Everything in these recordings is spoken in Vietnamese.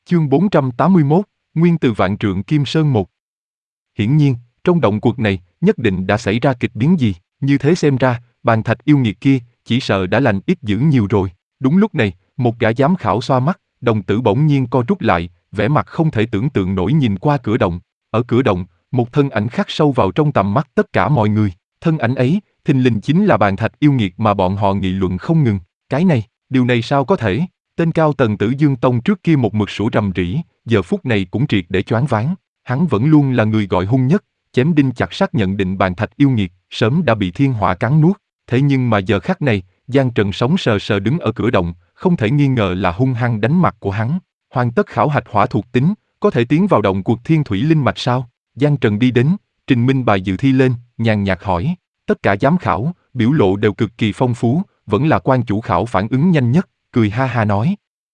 Chương 481, Nguyên từ Vạn Trượng Kim Sơn 1. Hiển nhiên, trong động cuộc này, nhất định đã xảy ra kịch biến gì, như thế xem ra, bàn thạch yêu nghiệt kia, chỉ sợ đã lành ít dữ nhiều rồi. Đúng lúc này, một gã giám khảo xoa mắt, đồng tử bỗng nhiên co rút lại, vẻ mặt không thể tưởng tượng nổi nhìn qua cửa động. Ở cửa động, một thân ảnh khắc sâu vào trong tầm mắt tất cả mọi người. Thân ảnh ấy, thình lình chính là bàn thạch yêu nghiệt mà bọn họ nghị luận không ngừng. Cái này, điều này sao có thể? Tên cao tầng Tử Dương Tông trước kia một mực sủa rầm rĩ, giờ phút này cũng triệt để choáng váng. Hắn vẫn luôn là người gọi hung nhất, chém đinh chặt sắt nhận định bàn thạch yêu nghiệt, sớm đã bị thiên hỏa cắn nuốt. Thế nhưng mà giờ khắc này, Giang Trần sống sờ sờ đứng ở cửa động, không thể nghi ngờ là hung hăng đánh mặt của hắn. Hoàn tất khảo hạch hỏa thuộc tính, có thể tiến vào động cuộc thiên thủy linh mạch sao? Giang Trần đi đến, trình minh bài dự thi lên, nhàn nhạt hỏi. Tất cả giám khảo, biểu lộ đều cực kỳ phong phú, vẫn là quan chủ khảo phản ứng nhanh nhất, cười ha ha nói.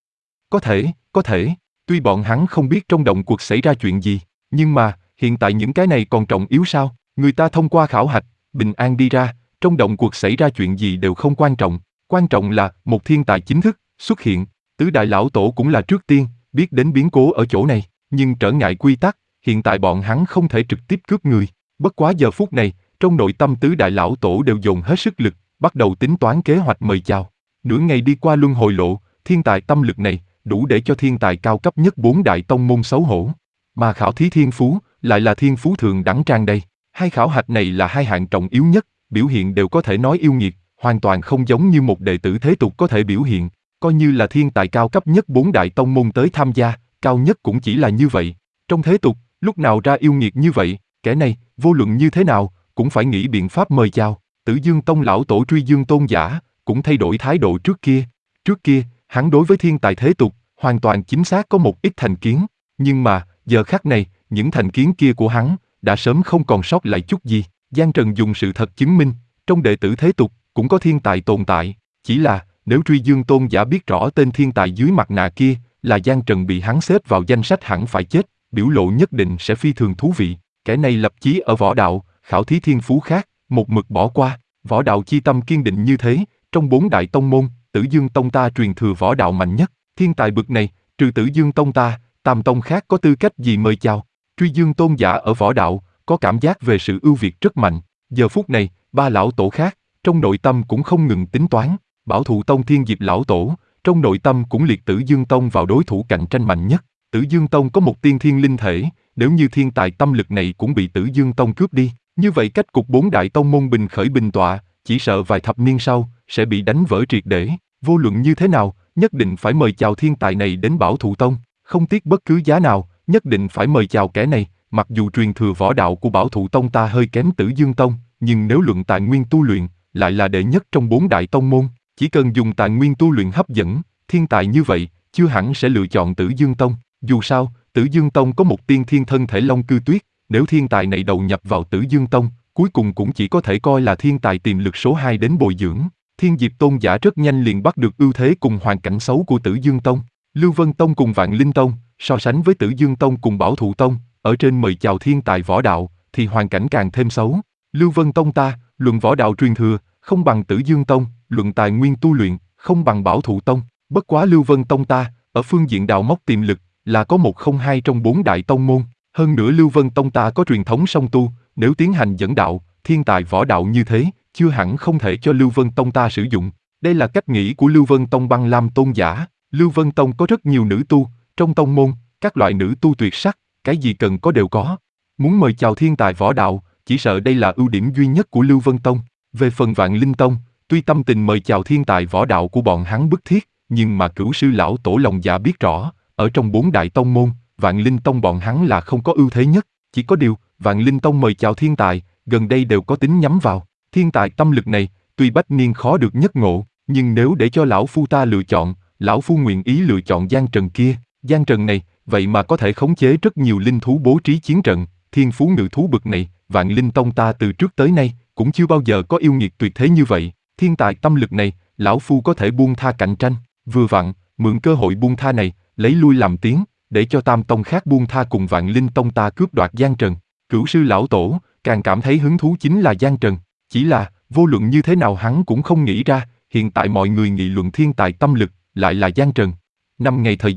Có thể, tuy bọn hắn không biết trong động cuộc xảy ra chuyện gì, nhưng mà, hiện tại những cái này còn trọng yếu sao? Người ta thông qua khảo hạch, bình an đi ra, trong động cuộc xảy ra chuyện gì đều không quan trọng là một thiên tài chính thức xuất hiện. Tứ đại lão tổ cũng là trước tiên biết đến biến cố ở chỗ này, nhưng trở ngại quy tắc, hiện tại bọn hắn không thể trực tiếp cướp người. Bất quá giờ phút này, trong nội tâm tứ đại lão tổ đều dồn hết sức lực, bắt đầu tính toán kế hoạch mời chào. Nửa ngày đi qua luân hồi lộ, thiên tài tâm lực này đủ để cho thiên tài cao cấp nhất 4 đại tông môn xấu hổ. Mà khảo thí thiên phú lại là thiên phú thường đẳng tràn đầy. Hai khảo hạch này là hai hạng trọng yếu nhất, biểu hiện đều có thể nói yêu nghiệt, hoàn toàn không giống như một đệ tử thế tục có thể biểu hiện. Coi như là thiên tài cao cấp nhất 4 đại tông môn tới tham gia, cao nhất cũng chỉ là như vậy. Trong thế tục, lúc nào ra yêu nghiệt như vậy, kẻ này, vô luận như thế nào, cũng phải nghĩ biện pháp mời chào. Tử Dương Tông lão tổ Truy Dương Tôn giả cũng thay đổi thái độ trước kia. Trước kia, hắn đối với thiên tài thế tục, hoàn toàn chính xác có một ít thành kiến. Nhưng mà, giờ khắc này, những thành kiến kia của hắn, đã sớm không còn sót lại chút gì. Giang Trần dùng sự thật chứng minh, trong đệ tử thế tục, cũng có thiên tài tồn tại. Chỉ là, nếu Truy Dương Tôn giả biết rõ tên thiên tài dưới mặt nạ kia, là Giang Trần bị hắn xếp vào danh sách hẳn phải chết, biểu lộ nhất định sẽ phi thường thú vị. Kẻ này lập chí ở võ đạo, khảo thí thiên phú khác, một mực bỏ qua. Võ đạo chi tâm kiên định như thế, trong 4 đại tông môn, Tử Dương Tông ta truyền thừa võ đạo mạnh nhất. Thiên tài bực này, trừ Tử Dương Tông ta, tam tông khác có tư cách gì mời chào? Truy Dương Tôn giả ở võ đạo, có cảm giác về sự ưu việt rất mạnh. Giờ phút này, ba lão tổ khác, trong nội tâm cũng không ngừng tính toán. Bảo Thụ Tông Thiên Diệp lão tổ, trong nội tâm cũng liệt Tử Dương Tông vào đối thủ cạnh tranh mạnh nhất. Tử Dương Tông có một tiên thiên linh thể, nếu như thiên tài tâm lực này cũng bị Tử Dương Tông cướp đi, như vậy cách cục 4 đại tông môn bình khởi bình tọa, chỉ sợ vài thập niên sau, sẽ bị đánh vỡ triệt để. Vô luận như thế nào, nhất định phải mời chào thiên tài này đến Bảo Thụ Tông, không tiếc bất cứ giá nào, nhất định phải mời chào kẻ này. Mặc dù truyền thừa võ đạo của Bảo Thụ Tông ta hơi kém Tử Dương Tông, nhưng nếu luận tài nguyên tu luyện, lại là đệ nhất trong 4 đại tông môn. Chỉ cần dùng tài nguyên tu luyện hấp dẫn, thiên tài như vậy, chưa hẳn sẽ lựa chọn Tử Dương Tông. Dù sao, Tử Dương Tông có một tiên thiên thân thể Long Cư Tuyết, nếu thiên tài này đầu nhập vào Tử Dương Tông, cuối cùng cũng chỉ có thể coi là thiên tài tiềm lực số 2 đến bồi dưỡng. Thiên Diệp Tôn giả rất nhanh liền bắt được ưu thế cùng hoàn cảnh xấu của Tử Dương Tông. Lưu Vân Tông cùng Vạn Linh Tông, so sánh với Tử Dương Tông cùng Bảo Thụ Tông, ở trên mời chào thiên tài võ đạo, thì hoàn cảnh càng thêm xấu. Lưu Vân Tông ta, luận võ đạo truyền thừa, không bằng Tử Dương Tông, luận tài nguyên tu luyện, không bằng Bảo Thụ Tông. Bất quá Lưu Vân Tông ta, ở phương diện đào móc tiềm lực, là có 102 trong 4 đại tông môn. Hơn nữa Lưu Vân Tông ta có truyền thống song tu, nếu tiến hành dẫn đạo, thiên tài võ đạo như thế, chưa hẳn không thể cho Lưu Vân Tông ta sử dụng. Đây là cách nghĩ của Lưu Vân Tông Băng Lam Tôn giả. Lưu Vân Tông có rất nhiều nữ tu, trong tông môn, các loại nữ tu tuyệt sắc, cái gì cần có đều có. Muốn mời chào thiên tài võ đạo, chỉ sợ đây là ưu điểm duy nhất của Lưu Vân Tông. Về phần Vạn Linh Tông, tuy tâm tình mời chào thiên tài võ đạo của bọn hắn bức thiết, nhưng mà Cửu sư lão tổ lòng dạ biết rõ, ở trong 4 đại tông môn, Vạn Linh Tông bọn hắn là không có ưu thế nhất. Chỉ có điều, Vạn Linh Tông mời chào thiên tài, gần đây đều có tính nhắm vào. Thiên tài tâm lực này, tuy bách niên khó được nhất ngộ, nhưng nếu để cho lão phu ta lựa chọn, lão phu nguyện ý lựa chọn Giang Trần kia. Giang Trần này, vậy mà có thể khống chế rất nhiều linh thú bố trí chiến trận, thiên phú ngự thú bực này, Vạn Linh Tông ta từ trước tới nay, cũng chưa bao giờ có yêu nghiệt tuyệt thế như vậy. Thiên tài tâm lực này, lão phu có thể buông tha cạnh tranh, vừa vặn, mượn cơ hội buông tha này, lấy lui làm tiếng, để cho tam tông khác buông tha cùng Vạn Linh Tông ta cướp đoạt Giang Trần. Cửu sư lão tổ, càng cảm thấy hứng thú chính là Giang Trần. Chỉ là, vô luận như thế nào hắn cũng không nghĩ ra, hiện tại mọi người nghị luận thiên tài tâm lực, lại là Giang Trần. 5 ngày thời gian,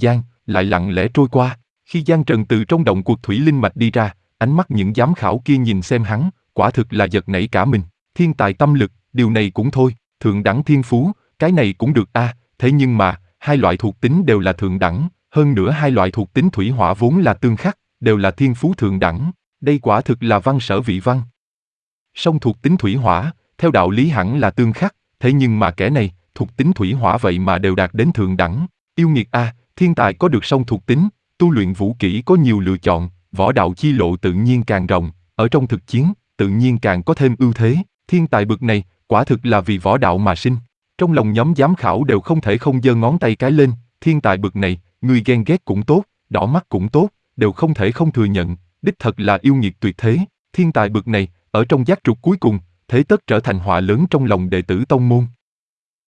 lại lặng lẽ trôi qua. Khi Giang Trần từ trong động cuộc thủy linh mạch đi ra, ánh mắt những giám khảo kia nhìn xem hắn, quả thực là giật nảy cả mình. Thiên tài tâm lực, điều này cũng thôi, thượng đẳng thiên phú, cái này cũng được a, thế nhưng mà, hai loại thuộc tính đều là thượng đẳng, hơn nữa hai loại thuộc tính thủy hỏa vốn là tương khắc, đều là thiên phú thượng đẳng, đây quả thực là văn sở vị văn. Song thuộc tính thủy hỏa, theo đạo lý hẳn là tương khắc, thế nhưng mà kẻ này, thuộc tính thủy hỏa vậy mà đều đạt đến thượng đẳng, yêu nghiệt a, thiên tài có được song thuộc tính, tu luyện vũ kỹ có nhiều lựa chọn, võ đạo chi lộ tự nhiên càng rộng, ở trong thực chiến, tự nhiên càng có thêm ưu thế, thiên tài bậc này, quả thực là vì võ đạo mà sinh. Trong lòng nhóm giám khảo đều không thể không giơ ngón tay cái lên, thiên tài bậc này, người ghen ghét cũng tốt, đỏ mắt cũng tốt, đều không thể không thừa nhận, đích thật là yêu nghiệt tuyệt thế, thiên tài bậc này, ở trong giác trục cuối cùng, thế tất trở thành họa lớn trong lòng đệ tử tông môn.